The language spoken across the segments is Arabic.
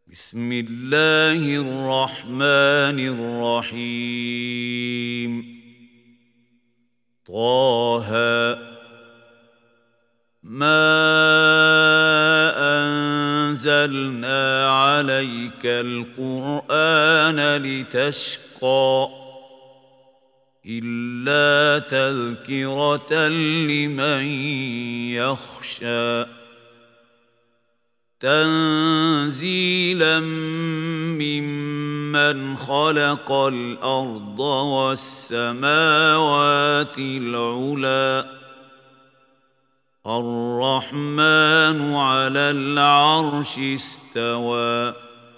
بسم الله الرحمن الرحيم. طه ما أنزلنا عليك القرآن لتشقى إلا تذكرة لمن يخشى تنزيلا ممن خلق الأرض والسماوات العلى الرحمن على العرش استوى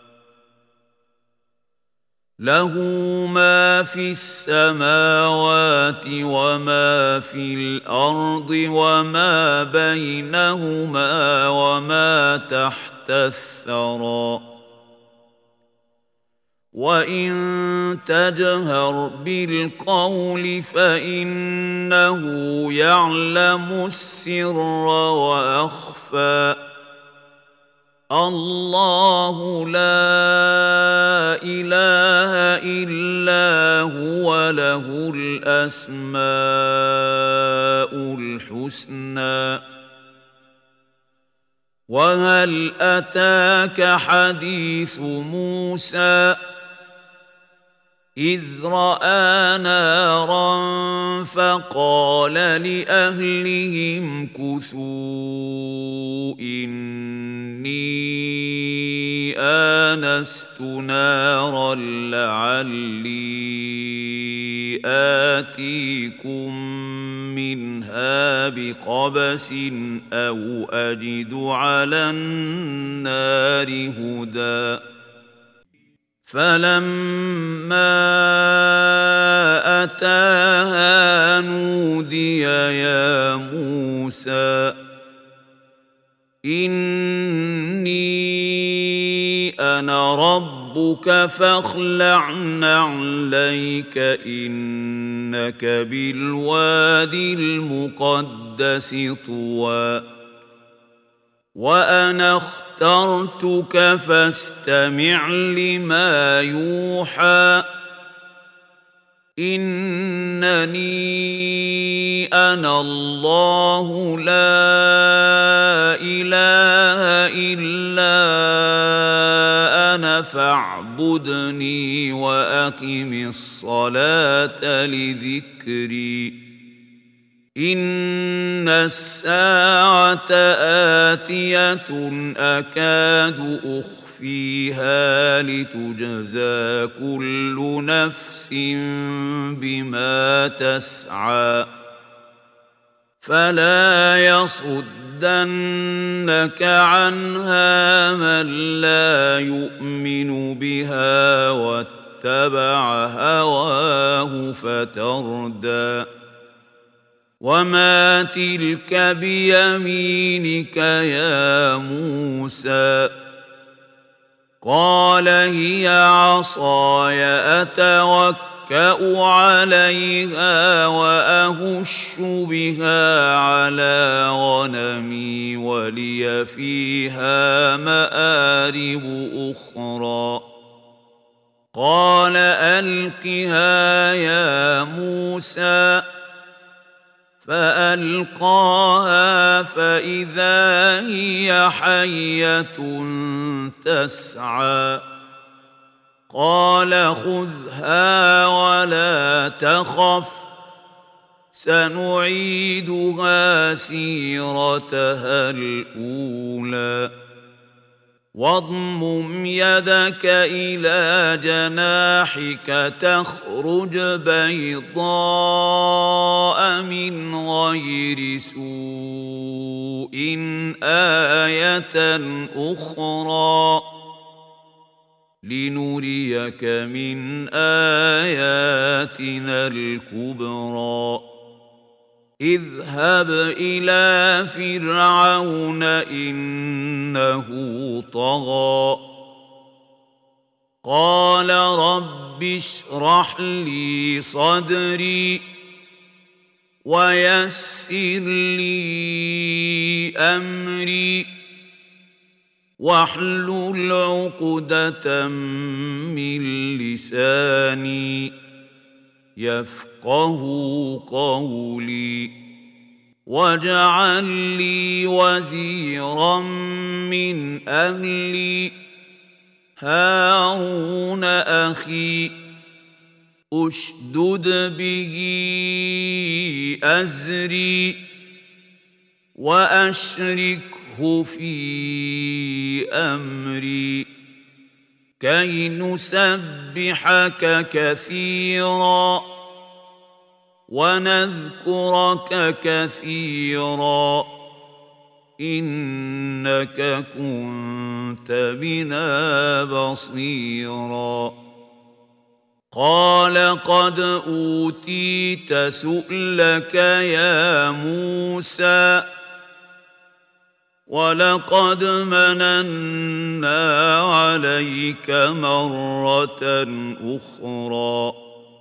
له ما في السماوات وما في الأرض وما بينهما وما تحت الثرى وإن تجهر بالقول فإنه يعلم السر وأخفى الله لا إله إلا هو له الأسماء الحسنى وهل أتاك حديث موسى إذ رأى نارا فقال لأهلهم كثوا إني آنست نارا لعلي آتيكم منها بقبس أو أجد على النار هدى فلما أتاها نودي يا موسى إني أنا ربك فاخلع نعليك إنك بالوادي المقدس طوى وأنا اخترتك فاستمع لما يوحى إنني أنا الله لا إله إلا أنا فاعبدني وأقم الصلاة لذكري إن الساعة آتية أكاد أخفيها لتجزى كل نفس بما تسعى فلا يصدنك عنها من لا يؤمن بها واتبع هواه فتردى وما تلك بيمينك يا موسى قال هي عصاي أتوكأ عليها وأهش بها على غنمي ولي فيها مآرب أخرى قال ألقها يا موسى فألقاها فإذا هي حية تسعى قال خذها ولا تخف سنعيدها سيرتها الأولى واضمم يدك إلى جناحك تخرج بيضاء من غير سوء آية أخرى لنريك من آياتنا الكبرى اذهب إلى فرعون إنه طغى قال رب اشرح لي صدري ويسر لي أمري واحلل عقدة من لساني يفقه قولي واجعل لي وزيرا من أهلي هارون أخي أشدد به أزري وأشركه في أمري كي نسبحك كثيرا ونذكرك كثيرا إنك كنت بنا بصيرا قال قد أوتيت سؤلك يا موسى ولقد مننا عليك مرة أخرى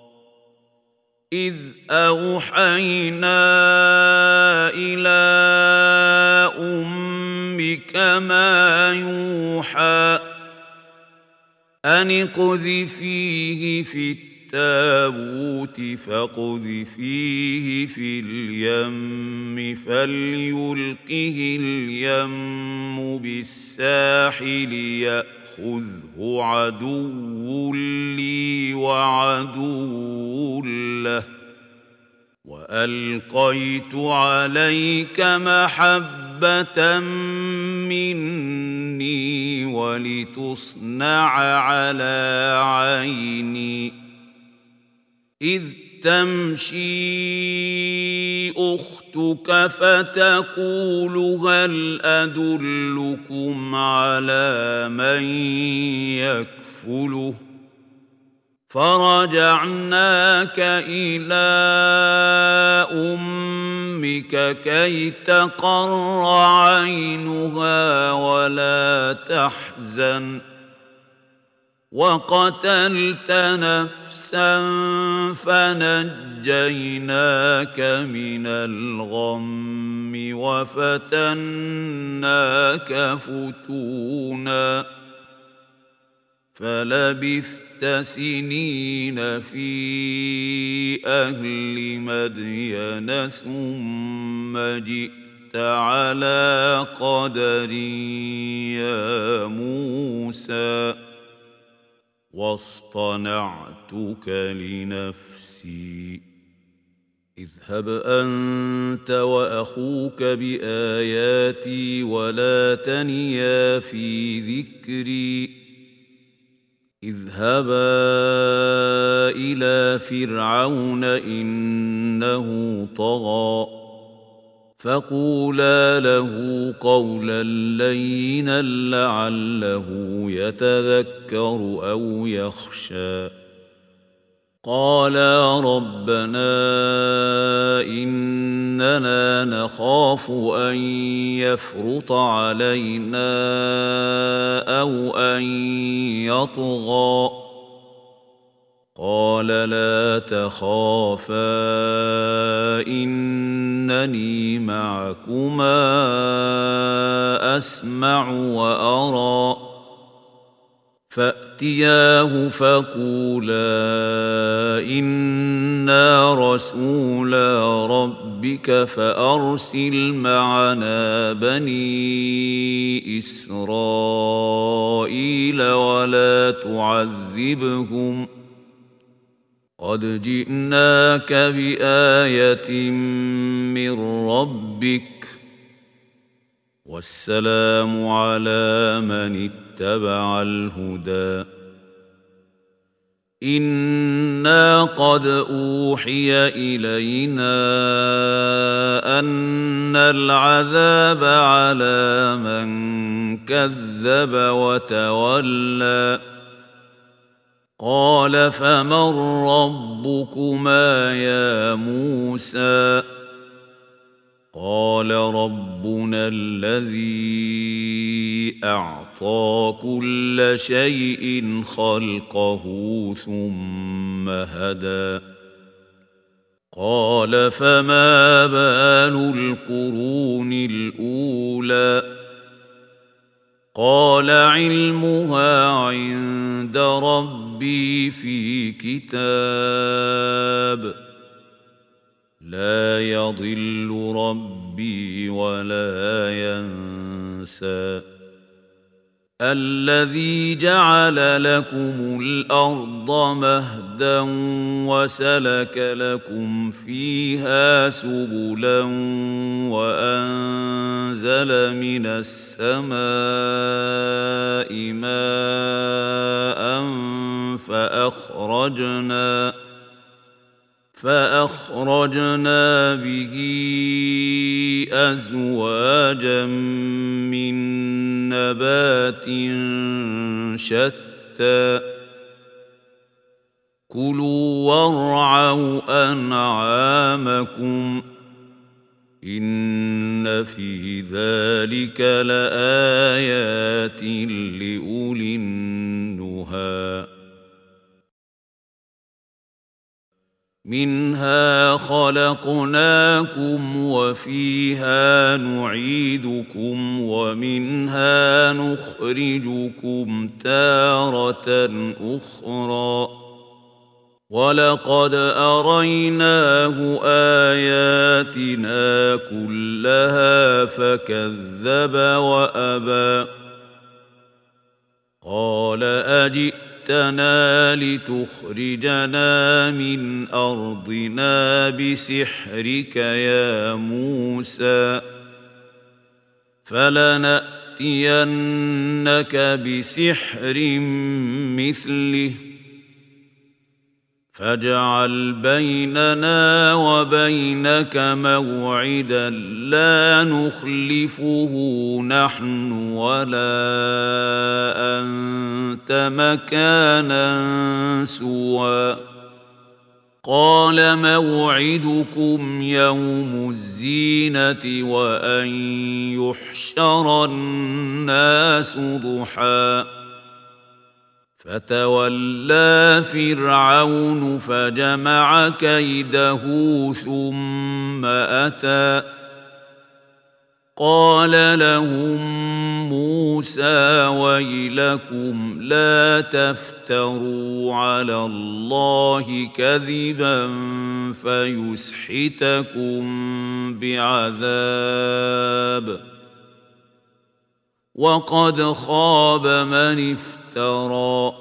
إذ أوحينا إلى أمك ما يوحى أن اقذفيه في التابوت فاقذفيه في اليم فليلقه اليم بالساحل يأخذه عدو لي وعدو له وألقيت عليك محبة مني ولتصنع على عيني إذ تمشي أختك فتقول هل أدلكم على من يكفله فرجعناك إلى أمك كي تقر عينها ولا تحزن وقتلت نفسا فنجيناك من الغم وفتناك فتونا فلبثت سنين في أهل مدين ثم جئت على قدر يا موسى واصطنعتك لنفسي اذهب أنت وأخوك بآياتي ولا تنيا في ذكري اذهبا إلى فرعون إنه طغى فقولا له قولا لينا لعله يتذكر أو يخشى قالا ربنا إننا نخاف أن يفرط علينا أو أن يطغى قال لا تخافا إنني معكما أسمع وأرى فأتياه فقولا إنا رسولا ربك فأرسل معنا بني إسرائيل ولا تعذبهم قد جئناك بآية من ربك والسلام على من اتبع الهدى إنا قد أوحي إلينا أن العذاب على من كذب وتولى قال فمن ربكما يا موسى قال ربنا الذي أعطى كل شيء خلقه ثم هدى قال فما بال القرون الأولى قال علمها عند ربي في كتاب لا يضل ربي ولا ينسى الذي جعل لكم الأرض مهدا وسلك لكم فيها سبلا وأنزل من السماء ماء فأخرجنا به أزواجا من نبات شتى كلوا وارعوا أنعامكم إن في ذلك لآيات لأولي النهى منها خلقناكم وفيها نعيدكم ومنها نخرجكم تارة أخرى ولقد أريناه آياتنا كلها فكذب وأبى قال أجئتنا لتخرجنا من أرضنا بسحرك يا موسى فلنأتينك بسحر مثله فاجعل بيننا وبينك موعدا لا نخلفه نحن ولا أنت مكانا سوى قال موعدكم يوم الزينة وأن يحشر الناس ضحى فتولى فرعون فجمع كيده ثم أتى قال لهم موسى ويلكم لا تفتروا على الله كذبا فيسحتكم بعذاب وقد خاب من افترى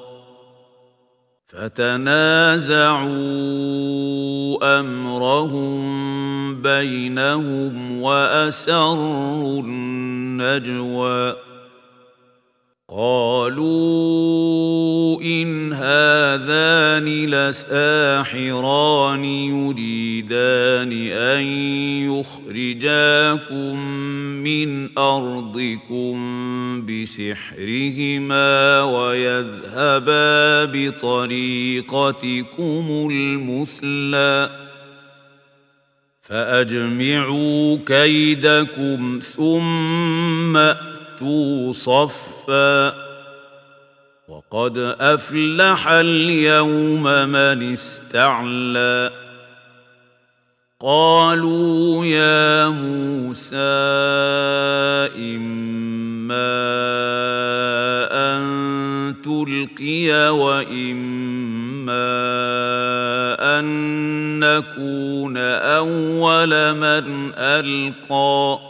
فتنازعوا أمرهم بينهم وأسروا النجوى قالوا إن هذان لساحران يريدان أن يخرجاكم من أرضكم بسحرهما ويذهبا بطريقتكم المثلى فأجمعوا كيدكم ثم أتوا صفا وقد أفلح اليوم من استعلى قالوا يا موسى إما أن تلقي وإما أن نكون أول من ألقى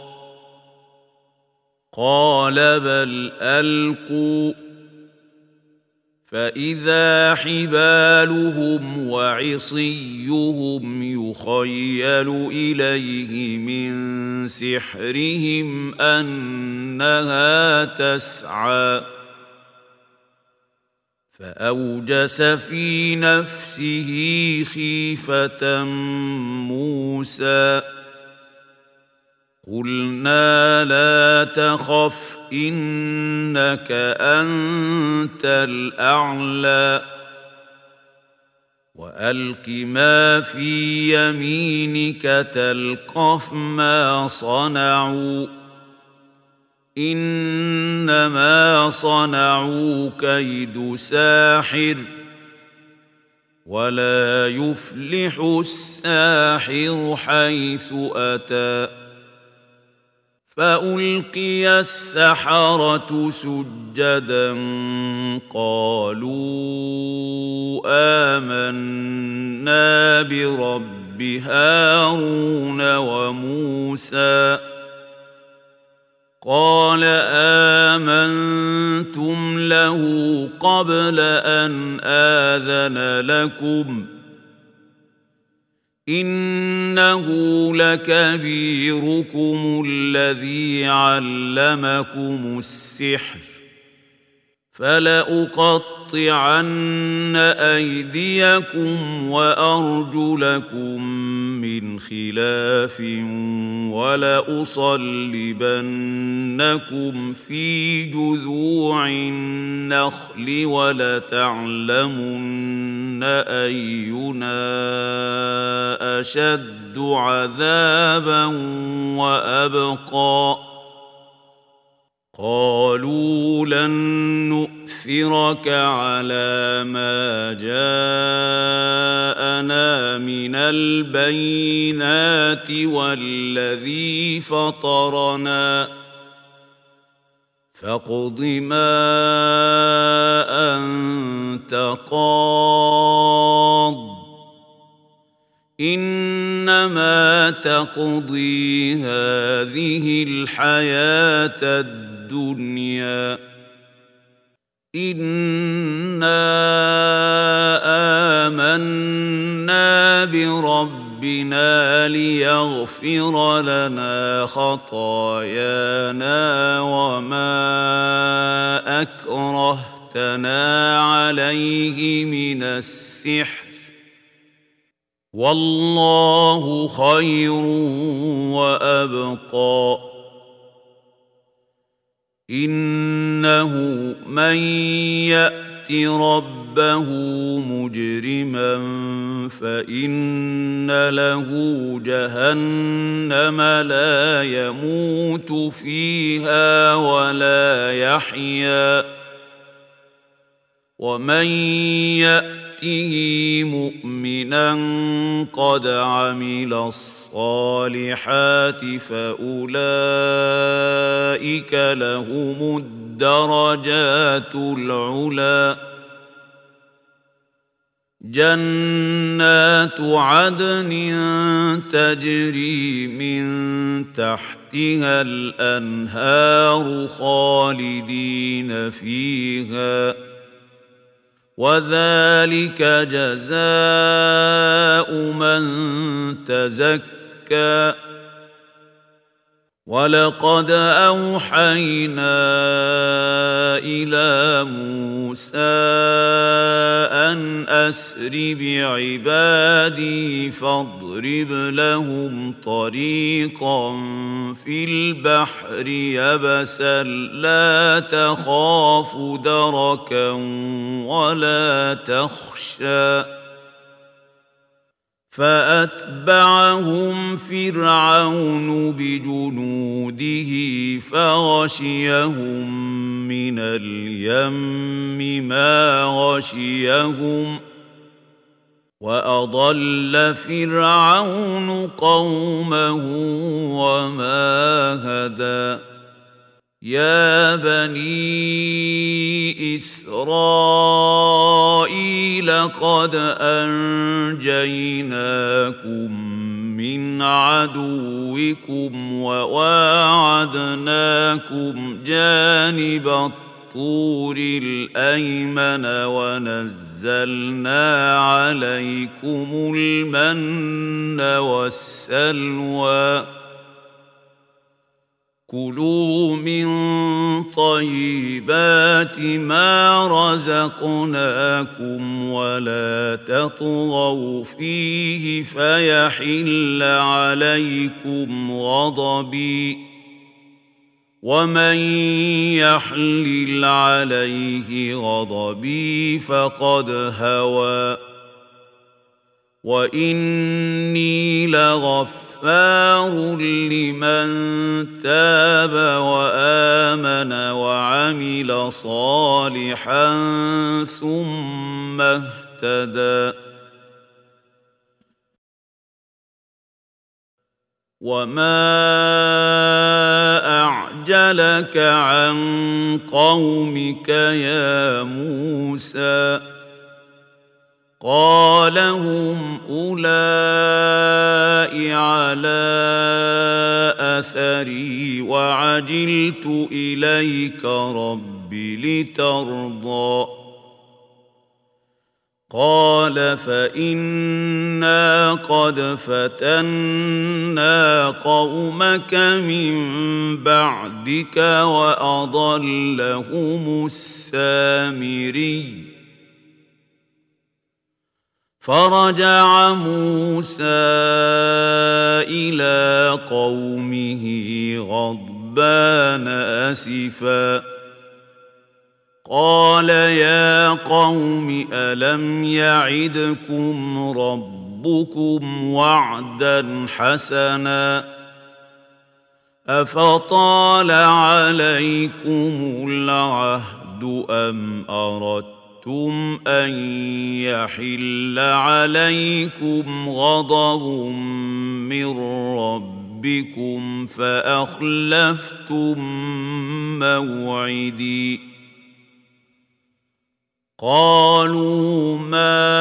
قال بل ألقوا فإذا حبالهم وعصيهم يخيل إليه من سحرهم أنها تسعى فأوجس في نفسه خيفة موسى قلنا لا تخف إنك أنت الأعلى وألق ما في يمينك تلقف ما صنعوا إنما صنعوا كيد ساحر ولا يفلح الساحر حيث أتى فألقي السحرة سجدا قالوا آمنا برب هارون وموسى قال آمنتم له قبل أن آذن لكم إنه لكبيركم الذي علمكم السحر فلأقطعن أيديكم وأرجلكم من خلاف ولأصلبنكم في جذوع النخل ولتعلمن أينا أشد عذابا وأبقى قالوا لن نؤثرك على ما جاءنا من البينات والذي فطرنا فاقض ما أنت قاض إنما تقضي هذه الحياة الدنيا إنا آمنا بربنا ليغفر لنا خطايانا وما أكرهتنا عليه من السحر والله خير وأبقى إنه من يأت ربه مجرما فإن له جهنم لا يموت فيها ولا يحيا ومن يأته مؤمنا قد عمل الصالحات فأولئك لهم الدرجات العلى جنات عدن تجري من تحتها الأنهار خالدين فيها وذلك جزاء من تزكى ولقد أوحينا إلى موسى أن أسر بعبادي فاضرب لهم طريقا في البحر يبسا لا تخاف دركا ولا تخشى فأتبعهم فرعون بجنوده فغشيهم من اليم ما غشيهم وأضل فرعون قومه وما هدى يا بني إسرائيل قد أنجيناكم من عدوكم وواعدناكم جانب الطور الأيمن ونزلنا عليكم المن والسلوى كلوا من طيبات ما رزقناكم ولا تطغوا فيه فيحل عليكم غضبي ومن يحلل عليه غضبي فقد هوى وإني لغفار لمن تاب وآمن وعمل صالحا ثم اهتدى وما أعجلك عن قومك يا موسى قال هم أولئك على أثري وعجلت إليك رب لترضى قال فإنا قد فتنا قومك من بعدك وأضلهم السامري فرجع موسى إلى قومه غضبان أسفا قال يا قوم ألم يعدكم ربكم وعدا حسنا أفطال عليكم العهد أم أردتم أن يحل عليكم غضب من ربكم فأخلفتم موعدي قالوا ما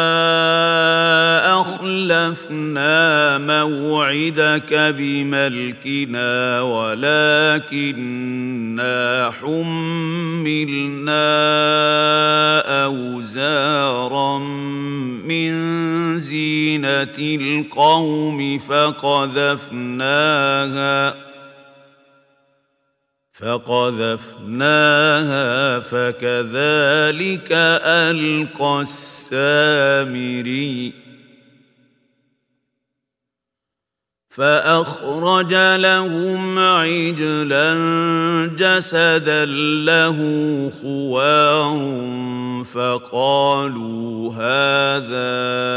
أخلفنا موعدك بملكنا ولكننا حملنا أوزارا من زينة القوم فقذفناها فكذلك ألقى السامري فأخرج لهم عجلا جسدا له خوار فقالوا هذا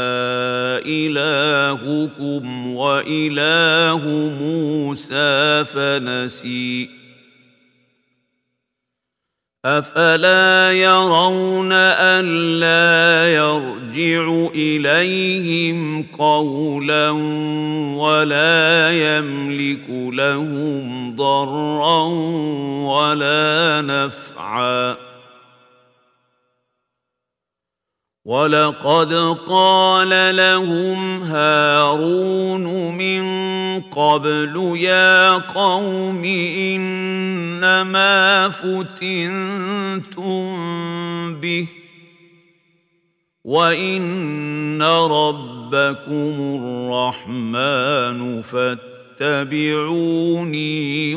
إلهكم وإله موسى فنسي أفلا يرون ألا يرجع إليهم قولا ولا يملك لهم ضرا ولا نفعا ولقد قال لهم هارون من قبل يا قوم إنما فتنتم به وإن ربكم الرحمن فاتبعوني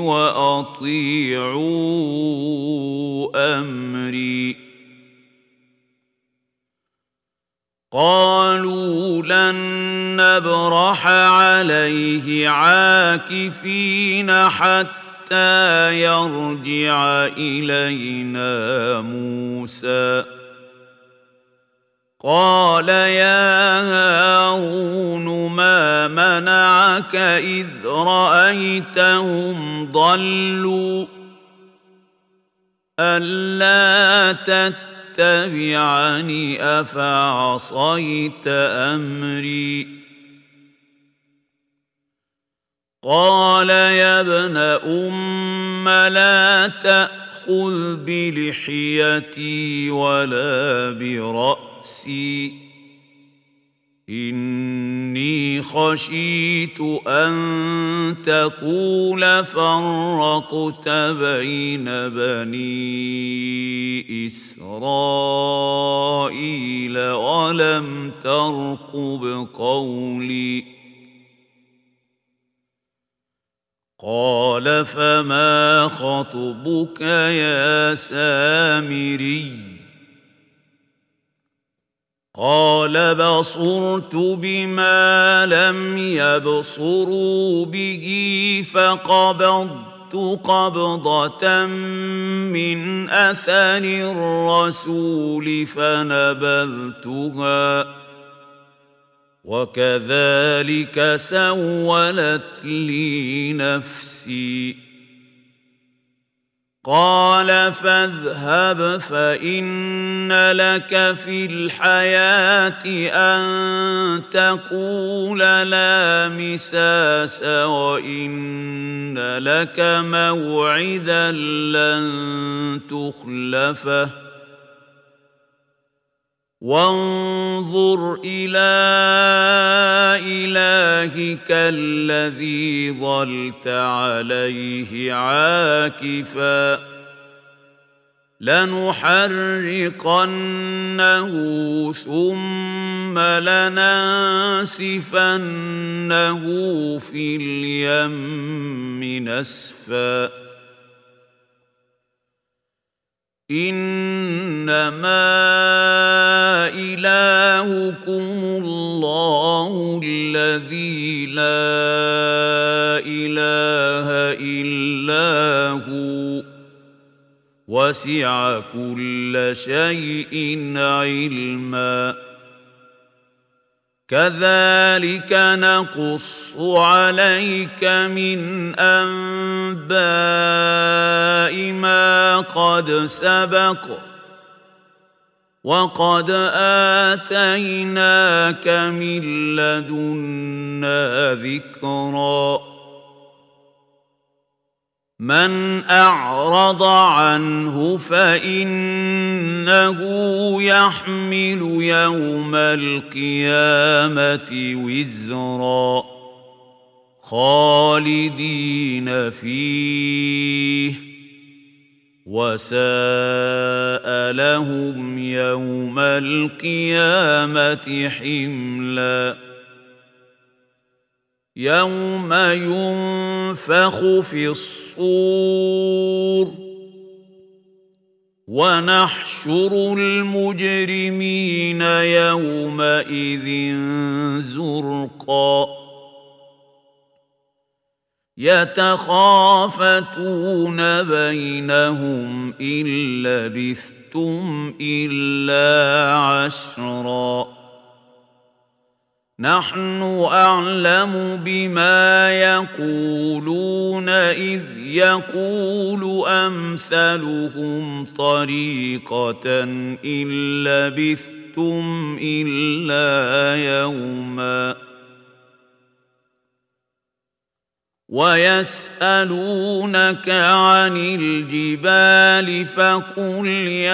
وأطيعوا أمري قالوا لن نبرح عليه عاكفين حتى يرجع إلينا موسى قال يا هارون ما منعك إذ رأيتهم ضلوا ألا تتبعني أفعصيت أمري قال يا ابن أم لا تأخذ بلحيتي ولا برأسي إني خشيت أن تقول فرقت بين بني إسرائيل ولم ترقب قولي قال فما خطبك يا سامري قال بصرت بما لم يبصروا به فقبضت قبضة من أثر الرسول فنبذتها وكذلك سولت لي نفسي قال فاذهب فإن لك في الحياة أن تقول لا مساس وإن لك موعدا لن تخلفه وانظر إلى إلهك الذي ظلت عليه عاكفا لنحرقنه ثم لننسفنه في اليم نسفا إنما إلهكم الله الذي لا إله إلا هو وسع كل شيء علما كذلك نقص عليك من أنباء ما قد سبق وقد آتيناك من لدنا ذكرا من أعرض عنه فإنه يحمل يوم القيامة وزرا خالدين فيه وساء لهم يوم القيامة حملا يوم ينفخ في الصور ونحشر المجرمين يومئذ زرقا يتخافتون بينهم إن لبثتم إلا عشرا نحن أعلم بما يقولون إذ يقول أمثلهم طريقة إن لبثتم إلا يوما ويسألونك عن الجبال فقل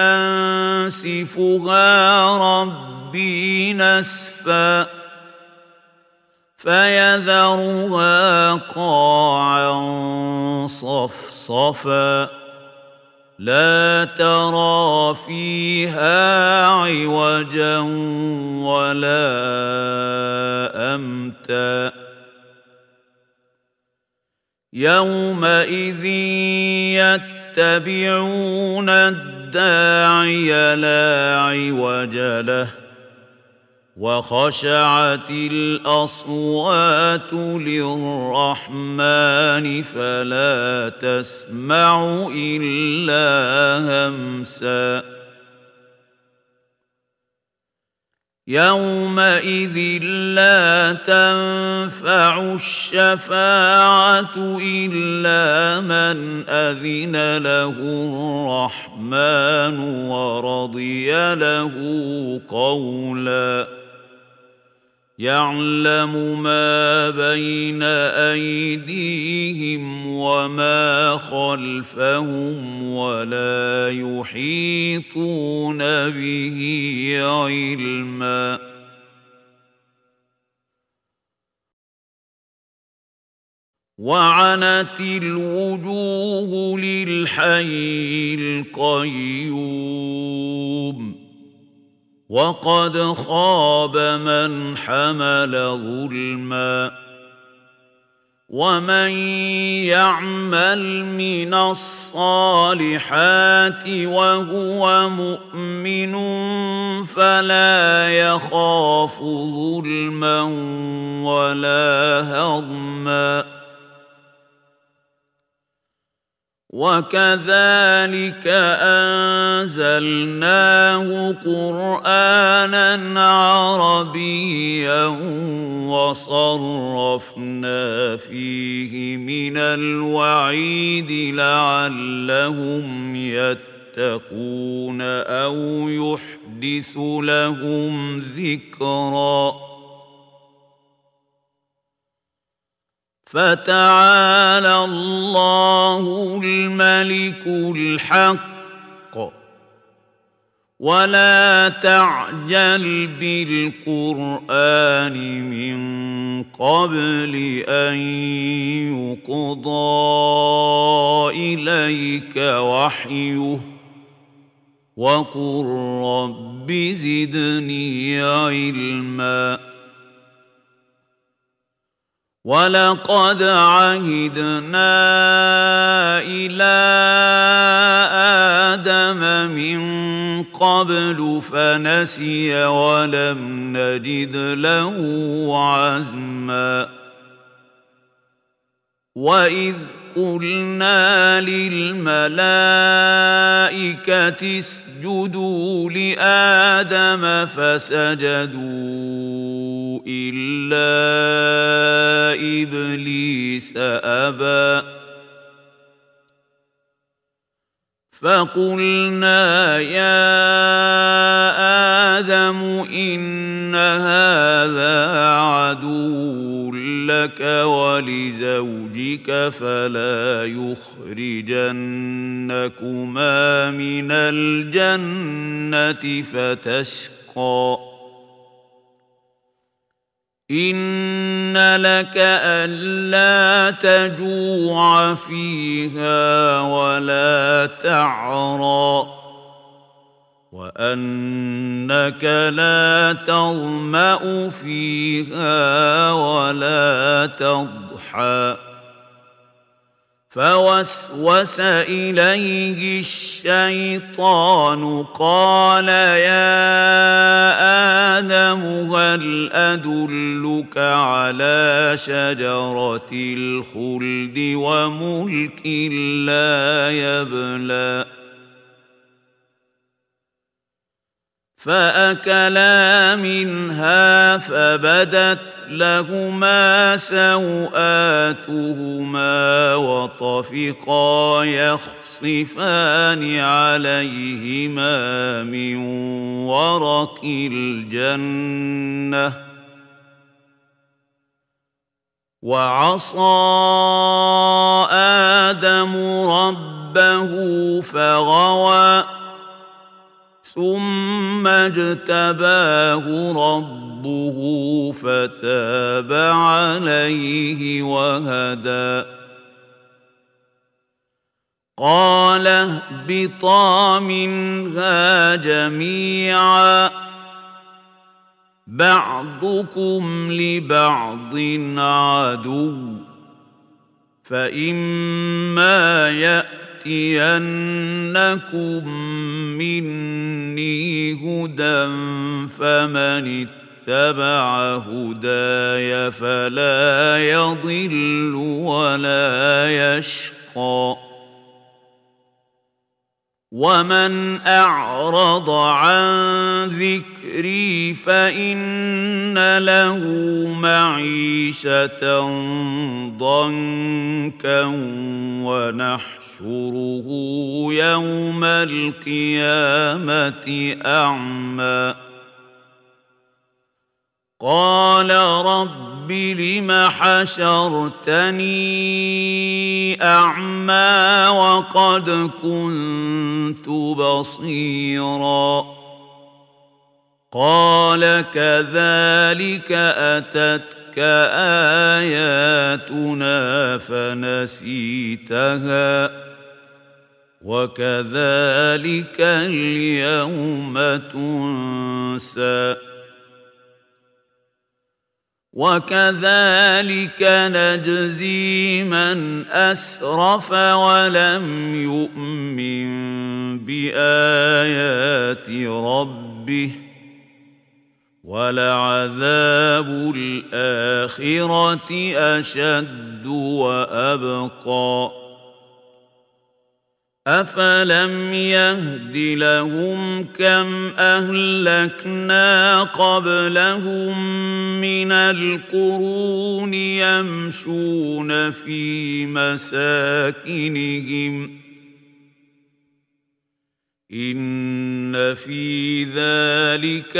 ينسفها ربي نسفا فيذرها قاعا صفصفا لا ترى فيها عوجا ولا أمتا يومئذ يتبعون الداعي لا عوج له وخشعت الأصوات للرحمن فلا تسمع إلا همسا يومئذ لا تنفع الشفاعة إلا من أذن له الرحمن ورضي له قولا يعلم ما بين أيديهم وما خلفهم ولا يحيطون به علما وعنت الوجوه للحي القيوم وقد خاب من حمل ظلما ومن يعمل من الصالحات وهو مؤمن فلا يخاف ظلما ولا هضما وكذلك أنزلناه قرآنا عربيا وصرفنا فيه من الوعيد لعلهم يتقون أو يحدث لهم ذكرا فتعالى الله الملك الحق ولا تعجل بالقرآن من قبل أن يقضى إليك وحيه وقل رب زدني علما ولقد عهدنا إلى آدم من قبل فنسي ولم نجد له عزما وإذ قلنا للملائكة اسجدوا لآدم فسجدوا إلا إبليس أبى فقلنا يا آدم إن هذا عدو لك ولزوجك فلا يخرجنكما من الجنة فتشقى إن لك ألا تجوع فيها ولا تعرى وأنك لا تظمأ فيها ولا تضحى فوسوس إليه الشيطان قال يا آدم هل أدلك على شجرة الخلد وملك لا يبلى فأكلا منها فبدت لهما سوآتهما وطفقا يخصفان عليهما من ورق الجنة وعصى آدم ربه فغوى ثم اجتباه ربه فتاب عليه وهدى قال اهبطا منها جميعا بعضكم لبعض عدو فإما يأتينكم مني هدى فمن اتبع هداي فلا يضل ولا يشقى ومن أعرض عن ذكري فإن له معيشة ضنكا ونحشره يوم القيامة أعمى قال رب لم حشرتني أعمى وقد كنت بصيرا قال كذلك أتتك آياتنا فنسيتها وكذلك اليوم تنسى وكذلك نجزي من أسرف ولم يؤمن بآيات ربه ولعذاب الآخرة أشد وأبقى أفلم يهد لهم كم أهلكنا قبلهم من القرون يمشون في مساكنهم إن في ذلك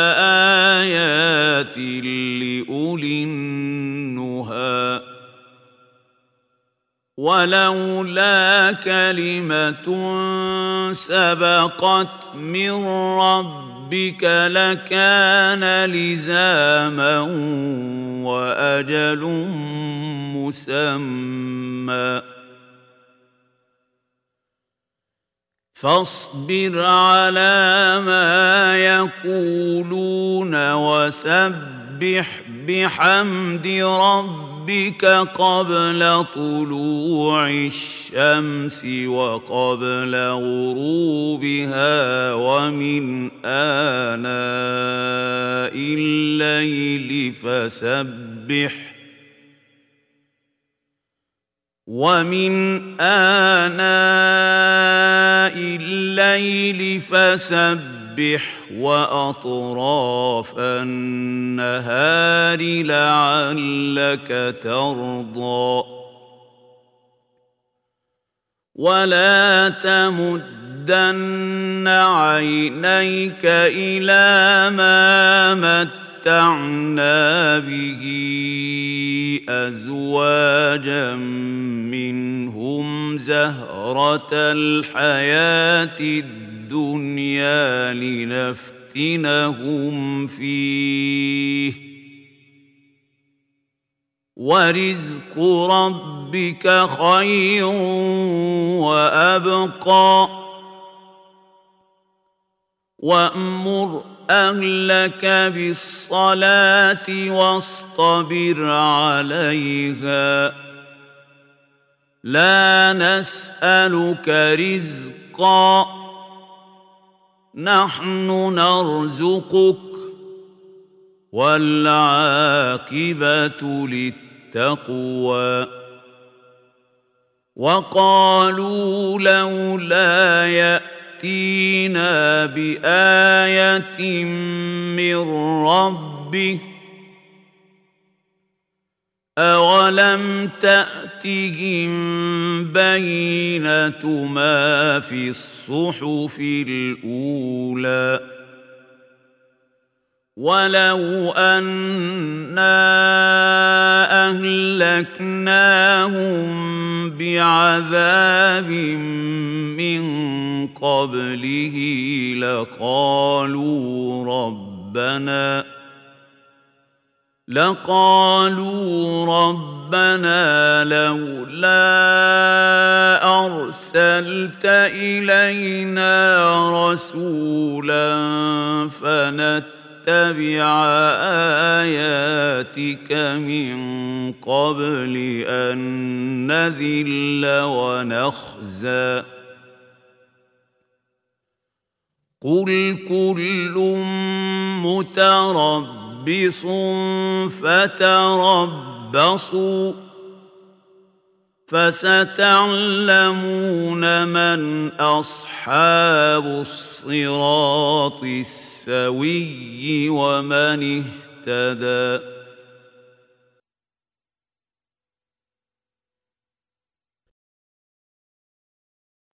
لآيات لأولي النهى ولولا كلمة سبقت من ربك لكان لزاما وأجل مسمى فاصبر على ما يقولون وسبح بحمد ربك قبل طلوع الشمس وقبل غروبها ومن آناء الليل فسبح وأطراف النهار لعلك ترضى ولا تمدن عينيك إلى ما متعنا به أزواجا منهم زهرة الحياة الدنيا لنفتنهم فيه ورزق ربك خير وأبقى وأمر أهلك بالصلاة واصطبر عليها لا نسألك رزقا نحن نرزقك والعاقبة للتقوى وقالوا لولا يأتينا بآية من ربه أولم تأتهم بينة ما في الصحف الأولى ولو أنا أهلكناهم بعذاب من قبله لقالوا ربنا لولا أرسلت إلينا رسولا فنتبع آياتك من قبل أن نذل ونخزى قل كل متربص فتربصوا فستعلمون من أصحاب الصراط السوي ومن اهتدى